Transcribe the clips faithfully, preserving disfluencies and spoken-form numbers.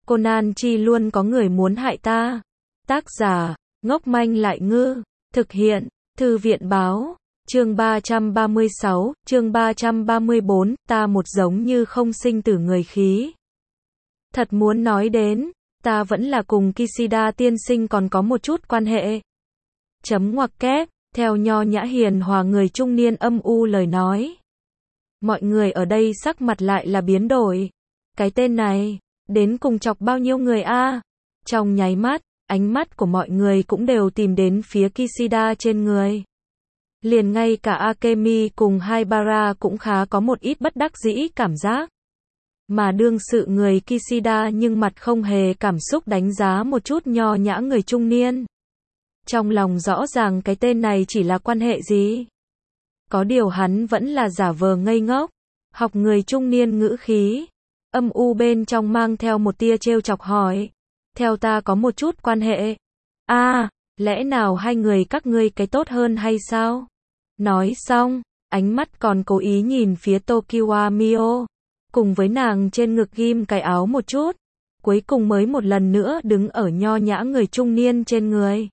Conan chi luôn có người muốn hại ta. Tác giả, ngốc manh lại ngư. Thực hiện, Thư viện báo. Chương ba trăm ba mươi sáu, chương ba trăm ba mươi bốn, ta một giống như không sinh tử người khí. Thật muốn nói đến, ta vẫn là cùng Kishida tiên sinh còn có một chút quan hệ. Chấm ngoặc kép, theo nho nhã hiền hòa người trung niên âm u lời nói. Mọi người ở đây sắc mặt lại là biến đổi. Cái tên này, đến cùng chọc bao nhiêu người a? Trong nháy mắt, ánh mắt của mọi người cũng đều tìm đến phía Kishida trên người. Liền ngay cả Akemi cùng Haibara cũng khá có một ít bất đắc dĩ cảm giác. Mà đương sự người Kishida nhưng mặt không hề cảm xúc đánh giá một chút nho nhã người trung niên. Trong lòng rõ ràng cái tên này chỉ là quan hệ gì. Có điều hắn vẫn là giả vờ ngây ngốc, học người trung niên ngữ khí. Âm u bên trong mang theo một tia trêu chọc hỏi. Theo ta có một chút quan hệ. À, lẽ nào hai người các ngươi cái tốt hơn hay sao? Nói xong, ánh mắt còn cố ý nhìn phía Tokiwa Mio. Cùng với nàng trên ngực ghim cái áo một chút. Cuối cùng mới một lần nữa đứng ở nho nhã người trung niên trên người.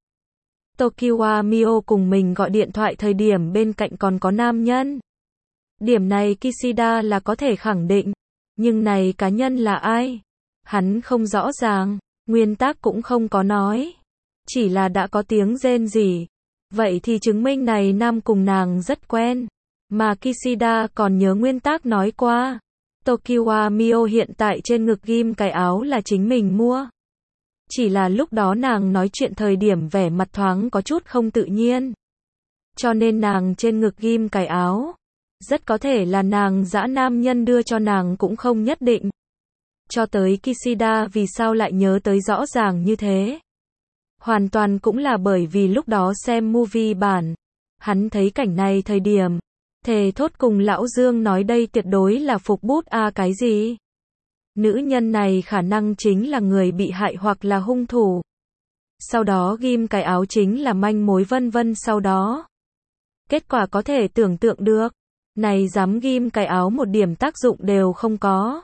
Tokiwa Mio cùng mình gọi điện thoại thời điểm bên cạnh còn có nam nhân. Điểm này Kishida là có thể khẳng định. Nhưng này cá nhân là ai? Hắn không rõ ràng, nguyên tác cũng không có nói. Chỉ là đã có tiếng rên rỉ. Vậy thì chứng minh này nam cùng nàng rất quen. Mà Kishida còn nhớ nguyên tác nói qua. Tokiwa Mio hiện tại trên ngực ghim cái áo là chính mình mua. Chỉ là lúc đó nàng nói chuyện thời điểm vẻ mặt thoáng có chút không tự nhiên. Cho nên nàng trên ngực ghim cái áo. Rất có thể là nàng dã nam nhân đưa cho nàng cũng không nhất định. Cho tới Kishida vì sao lại nhớ tới rõ ràng như thế. Hoàn toàn cũng là bởi vì lúc đó xem movie bản. Hắn thấy cảnh này thời điểm. Thề thốt cùng lão Dương nói đây tuyệt đối là phục bút a à cái gì. Nữ nhân này khả năng chính là người bị hại hoặc là hung thủ. Sau đó ghim cái áo chính là manh mối vân vân sau đó. Kết quả có thể tưởng tượng được. Này dám ghim cái áo một điểm tác dụng đều không có.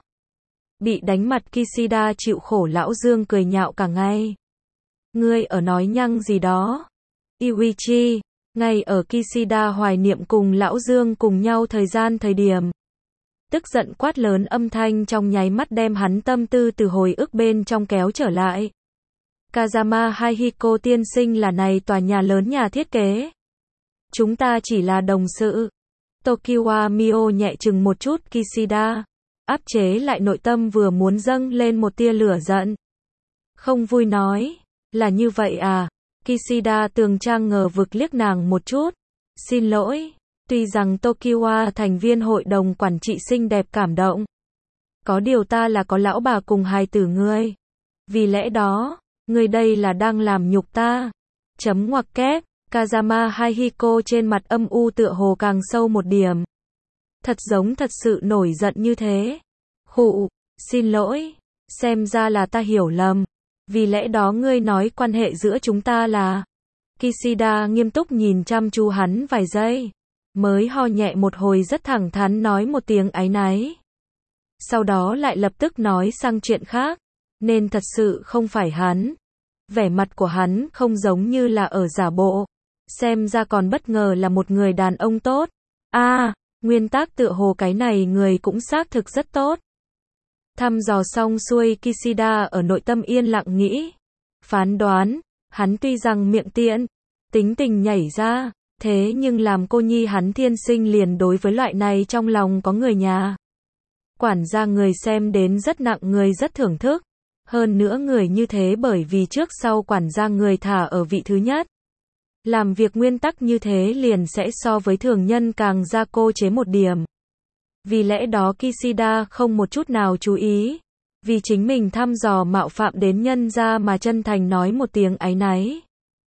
Bị đánh mặt Kishida chịu khổ lão Dương cười nhạo cả ngày. Ngươi ở nói nhăng gì đó. Iwichi, ngay ở Kishida hoài niệm cùng lão Dương cùng nhau thời gian thời điểm. Tức giận quát lớn âm thanh trong nháy mắt đem hắn tâm tư từ hồi ức bên trong kéo trở lại. Kazama Haihiko tiên sinh là này tòa nhà lớn nhà thiết kế. Chúng ta chỉ là đồng sự. Tokiwa Mio nhẹ chừng một chút Kishida. Áp chế lại nội tâm vừa muốn dâng lên một tia lửa giận. Không vui nói. Là như vậy à? Kishida tường trang ngờ vực liếc nàng một chút. Xin lỗi. Tuy rằng Tokiwa thành viên hội đồng quản trị xinh đẹp cảm động. Có điều ta là có lão bà cùng hài tử ngươi. Vì lẽ đó, ngươi đây là đang làm nhục ta. Chấm ngoặc kép, Kazama Haihiko trên mặt âm u tựa hồ càng sâu một điểm. Thật giống thật sự nổi giận như thế. Khụ, xin lỗi, xem ra là ta hiểu lầm. Vì lẽ đó ngươi nói quan hệ giữa chúng ta là. Kishida nghiêm túc nhìn chăm chú hắn vài giây. Mới ho nhẹ một hồi rất thẳng thắn nói một tiếng áy náy. Sau đó lại lập tức nói sang chuyện khác. Nên thật sự không phải hắn. Vẻ mặt của hắn không giống như là ở giả bộ. Xem ra còn bất ngờ là một người đàn ông tốt. À, nguyên tác tựa hồ cái này người cũng xác thực rất tốt. Thăm dò xong xuôi Kishida ở nội tâm yên lặng nghĩ. Phán đoán, hắn tuy rằng miệng tiện, tính tình nhảy ra. Thế nhưng làm cô nhi hắn thiên sinh liền đối với loại này trong lòng có người nhà. Quản gia người xem đến rất nặng người rất thưởng thức. Hơn nữa người như thế bởi vì trước sau quản gia người thả ở vị thứ nhất. Làm việc nguyên tắc như thế liền sẽ so với thường nhân càng ra cô chế một điểm. Vì lẽ đó Kishida không một chút nào chú ý. Vì chính mình thăm dò mạo phạm đến nhân gia mà chân thành nói một tiếng áy náy.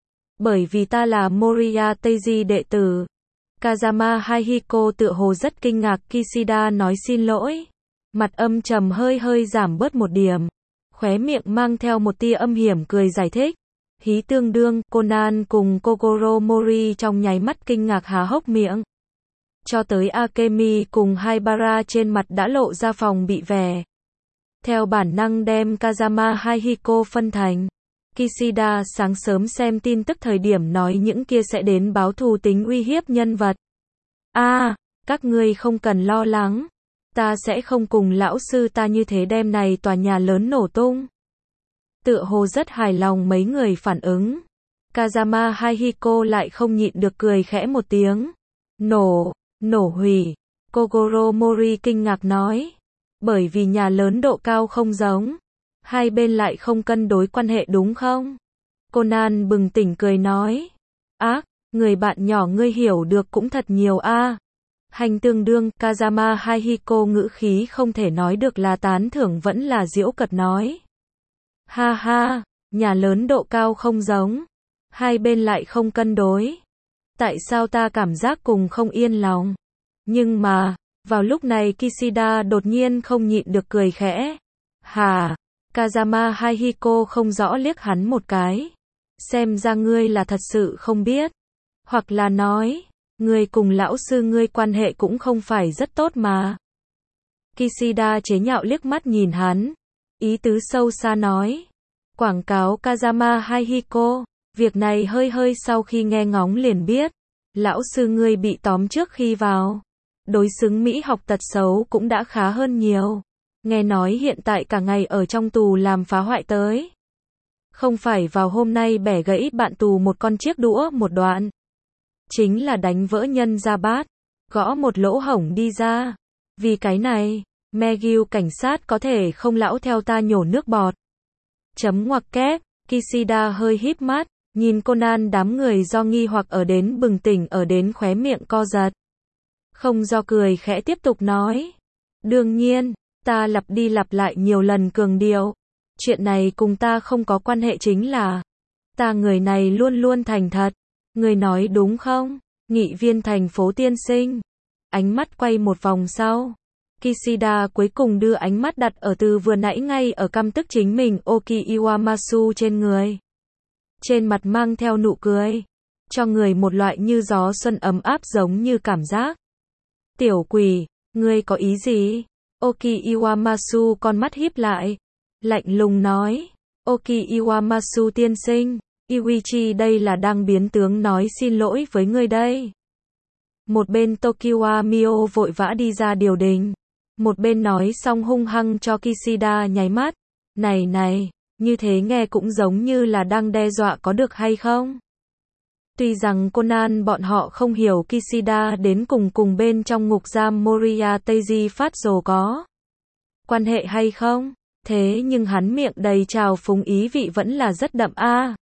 Bởi vì ta là Moriya Teiji đệ tử. Kazama Haihiko tựa hồ rất kinh ngạc Kishida nói xin lỗi. Mặt âm trầm hơi hơi giảm bớt một điểm. Khóe miệng mang theo một tia âm hiểm cười giải thích. Hí tương đương, Conan cùng Kogoro Mori trong nháy mắt kinh ngạc há hốc miệng. Cho tới Akemi cùng Haibara trên mặt đã lộ ra phòng bị vẻ. theo bản năng đem Kazama Haihiko phân thành. Kishida sáng sớm xem tin tức thời điểm nói những kia sẽ đến báo thù tính uy hiếp nhân vật. A, à, các ngươi không cần lo lắng. Ta sẽ không cùng lão sư ta như thế đem này tòa nhà lớn nổ tung. Tựa hồ rất hài lòng mấy người phản ứng. Kazama Haihiko lại không nhịn được cười khẽ một tiếng. Nổ, nổ hủy. Kogoro Mori kinh ngạc nói. Bởi vì nhà lớn độ cao không giống. Hai bên lại không cân đối quan hệ đúng không? Conan bừng tỉnh cười nói. Ác, người bạn nhỏ ngươi hiểu được cũng thật nhiều a. Hành tương đương, Kazama Haihiko ngữ khí không thể nói được là tán thưởng vẫn là giễu cợt nói. Ha ha, nhà lớn độ cao không giống. Hai bên lại không cân đối. Tại sao ta cảm giác cùng không yên lòng? Nhưng mà, vào lúc này Kishida đột nhiên không nhịn được cười khẽ. Hà, Kazama Haihiko không rõ liếc hắn một cái. Xem ra ngươi là thật sự không biết. Hoặc là nói, ngươi cùng lão sư ngươi quan hệ cũng không phải rất tốt mà. Kishida chế nhạo liếc mắt nhìn hắn. Ý tứ sâu xa nói. Quảng cáo Kazama Haihiko. Việc này hơi hơi sau khi nghe ngóng liền biết. Lão sư ngươi bị tóm trước khi vào. Đối xứng Mỹ học tật xấu cũng đã khá hơn nhiều. Nghe nói hiện tại cả ngày ở trong tù làm phá hoại tới. Không phải vào hôm nay bẻ gãy bạn tù một con chiếc đũa một đoạn. Chính là đánh vỡ nhân ra bát. Gõ một lỗ hổng đi ra. Vì cái này, McGill cảnh sát có thể không lão theo ta nhổ nước bọt. Chấm ngoặc kép, Kishida hơi híp mắt. Nhìn Conan đám người do nghi hoặc ở đến bừng tỉnh ở đến khóe miệng co giật. Không do cười khẽ tiếp tục nói. Đương nhiên, ta lặp đi lặp lại nhiều lần cường điệu. Chuyện này cùng ta không có quan hệ chính là. Ta người này luôn luôn thành thật. Người nói đúng không? Nghị viên thành phố tiên sinh. Ánh mắt quay một vòng sau. Kishida cuối cùng đưa ánh mắt đặt ở từ vừa nãy ngay ở căm tức chính mình Oki Iwamasu trên người. Trên mặt mang theo nụ cười. Cho người một loại như gió xuân ấm áp giống như cảm giác. Tiểu quỷ, ngươi có ý gì? Oki Iwamasu con mắt híp lại. Lạnh lùng nói. Oki Iwamasu tiên sinh. Iwichi đây là đang biến tướng nói xin lỗi với ngươi đây. Một bên Tokiwa Mio vội vã đi ra điều đình. Một bên nói xong hung hăng cho Kishida nháy mắt. Này này, như thế nghe cũng giống như là đang đe dọa có được hay không? Tuy rằng Conan bọn họ không hiểu Kishida đến cùng cùng bên trong ngục giam Moriya Teiji phát rồ có quan hệ hay không, thế nhưng hắn miệng đầy trào phúng ý vị vẫn là rất đậm a. À.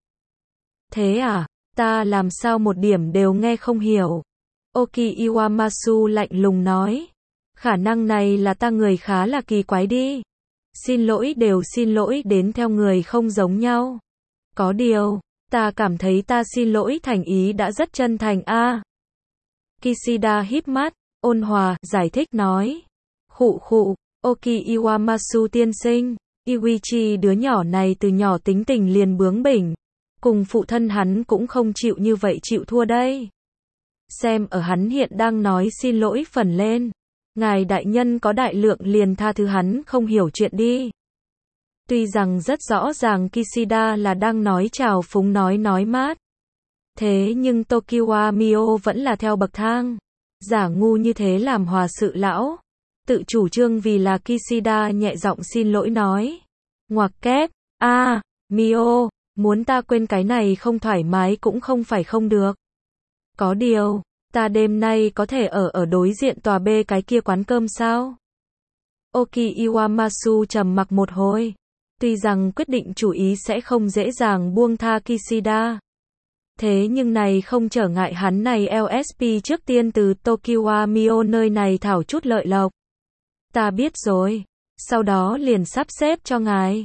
Thế à, ta làm sao một điểm đều nghe không hiểu. Oki Iwamasu lạnh lùng nói. Khả năng này là ta người khá là kỳ quái đi. Xin lỗi đều xin lỗi đến theo người không giống nhau. Có điều, ta cảm thấy ta xin lỗi thành ý đã rất chân thành a. À. Kishida híp mắt, ôn hòa, giải thích nói. Khụ khụ, Oki Iwamasu tiên sinh, Iwichi đứa nhỏ này từ nhỏ tính tình liền bướng bỉnh. Cùng phụ thân hắn cũng không chịu như vậy chịu thua đây. Xem ở hắn hiện đang nói xin lỗi phần lên. Ngài đại nhân có đại lượng liền tha thứ hắn không hiểu chuyện đi. Tuy rằng rất rõ ràng Kishida là đang nói chào phúng nói nói mát. Thế nhưng Tokiwa Mio vẫn là theo bậc thang. Giả ngu như thế làm hòa sự lão. Tự chủ trương vì là Kishida nhẹ giọng xin lỗi nói. Ngoặc kép, a à, Mio, muốn ta quên cái này không thoải mái cũng không phải không được. Có điều, ta đêm nay có thể ở ở đối diện tòa B cái kia quán cơm sao? Oki Iwamasu trầm mặc một hồi. Tuy rằng quyết định chủ ý sẽ không dễ dàng buông tha Kishida. Thế nhưng này không trở ngại hắn này lờ ét pê trước tiên từ Tokiwa Mio nơi này thảo chút lợi lộc. Ta biết rồi. Sau đó liền sắp xếp cho ngài.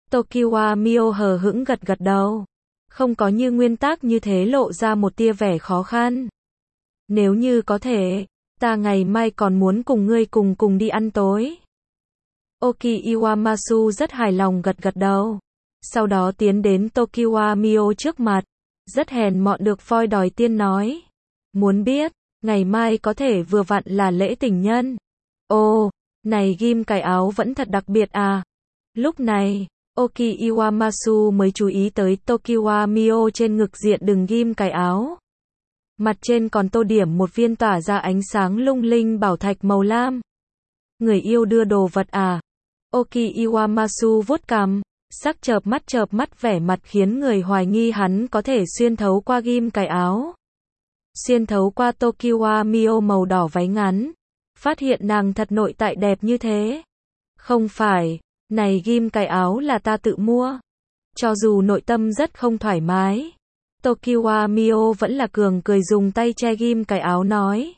Tokiwa Mio hờ hững gật gật đầu. Không có như nguyên tắc như thế lộ ra một tia vẻ khó khăn. Nếu như có thể, ta ngày mai còn muốn cùng ngươi cùng cùng đi ăn tối. Oki Iwamasu rất hài lòng gật gật đầu. Sau đó tiến đến Tokiwa Mio trước mặt. Rất hèn mọn được voi đòi tiên nói. Muốn biết, ngày mai có thể vừa vặn là lễ tình nhân. Ồ, này ghim cài áo vẫn thật đặc biệt à. Lúc này, Oki Iwamasu mới chú ý tới Tokiwa Mio trên ngực diện đường ghim cài áo. Mặt trên còn tô điểm một viên tỏa ra ánh sáng lung linh bảo thạch màu lam. Người yêu đưa đồ vật à? Oki Iwamasu vuốt cằm, sắc chợp mắt chợp mắt vẻ mặt khiến người hoài nghi hắn có thể xuyên thấu qua ghim cài áo. Xuyên thấu qua Tokiwa Mio màu đỏ váy ngắn. Phát hiện nàng thật nội tại đẹp như thế. Không phải, này ghim cài áo là ta tự mua. Cho dù nội tâm rất không thoải mái, Tokiwa Mio vẫn là cường cười dùng tay che ghim cài áo nói.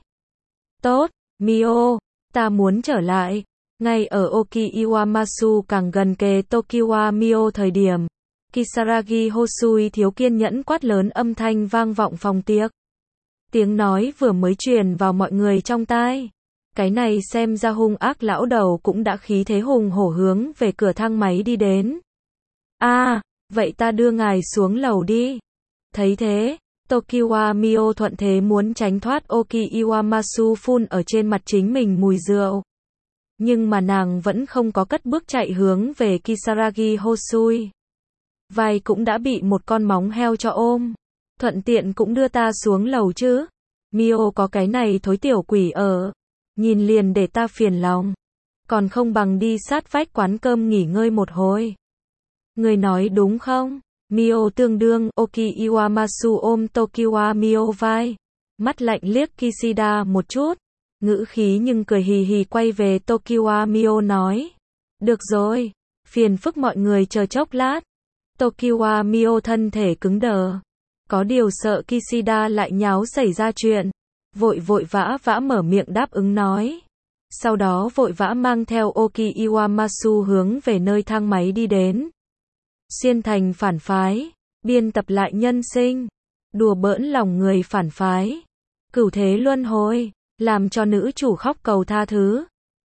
Tốt, Mio, ta muốn trở lại. Ngay ở Oki Iwamasu càng gần kề Tokiwa Mio thời điểm, Kisaragi Hosui thiếu kiên nhẫn quát lớn âm thanh vang vọng phòng tiệc. Tiếng nói vừa mới truyền vào mọi người trong tai. Cái này xem ra hung ác lão đầu cũng đã khí thế hùng hổ hướng về cửa thang máy đi đến. A, à, vậy ta đưa ngài xuống lầu đi. Thấy thế, Tokiwa Mio thuận thế muốn tránh thoát Oki Iwamasu phun ở trên mặt chính mình mùi rượu. Nhưng mà nàng vẫn không có cất bước chạy hướng về Kisaragi Hosui. Vai cũng đã bị một con móng heo cho ôm. Thuận tiện cũng đưa ta xuống lầu chứ. Mio có cái này thối tiểu quỷ ở. Nhìn liền để ta phiền lòng. Còn không bằng đi sát vách quán cơm nghỉ ngơi một hồi. Người nói đúng không? Mio tương đương, Oki Iwamasu ôm Tokiwa Mio vai. Mắt lạnh liếc Kishida một chút. Ngữ khí nhưng cười hì hì quay về Tokiwa Mio nói. Được rồi, phiền phức mọi người chờ chốc lát. Tokiwa Mio thân thể cứng đờ. Có điều sợ Kishida lại nháo xảy ra chuyện. Vội vội vã vã mở miệng đáp ứng nói. Sau đó vội vã mang theo Oki Iwamasu hướng về nơi thang máy đi đến. Xuyên thành phản phái, biên tập lại nhân sinh, đùa bỡn lòng người phản phái, cửu thế luân hồi, làm cho nữ chủ khóc cầu tha thứ.